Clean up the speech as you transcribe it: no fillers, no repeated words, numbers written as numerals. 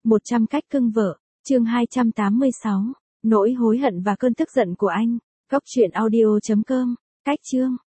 100 cách cưng vợ, chương 286, nỗi hối hận và cơn tức giận của anh. Góc truyện audio.com, cách chương.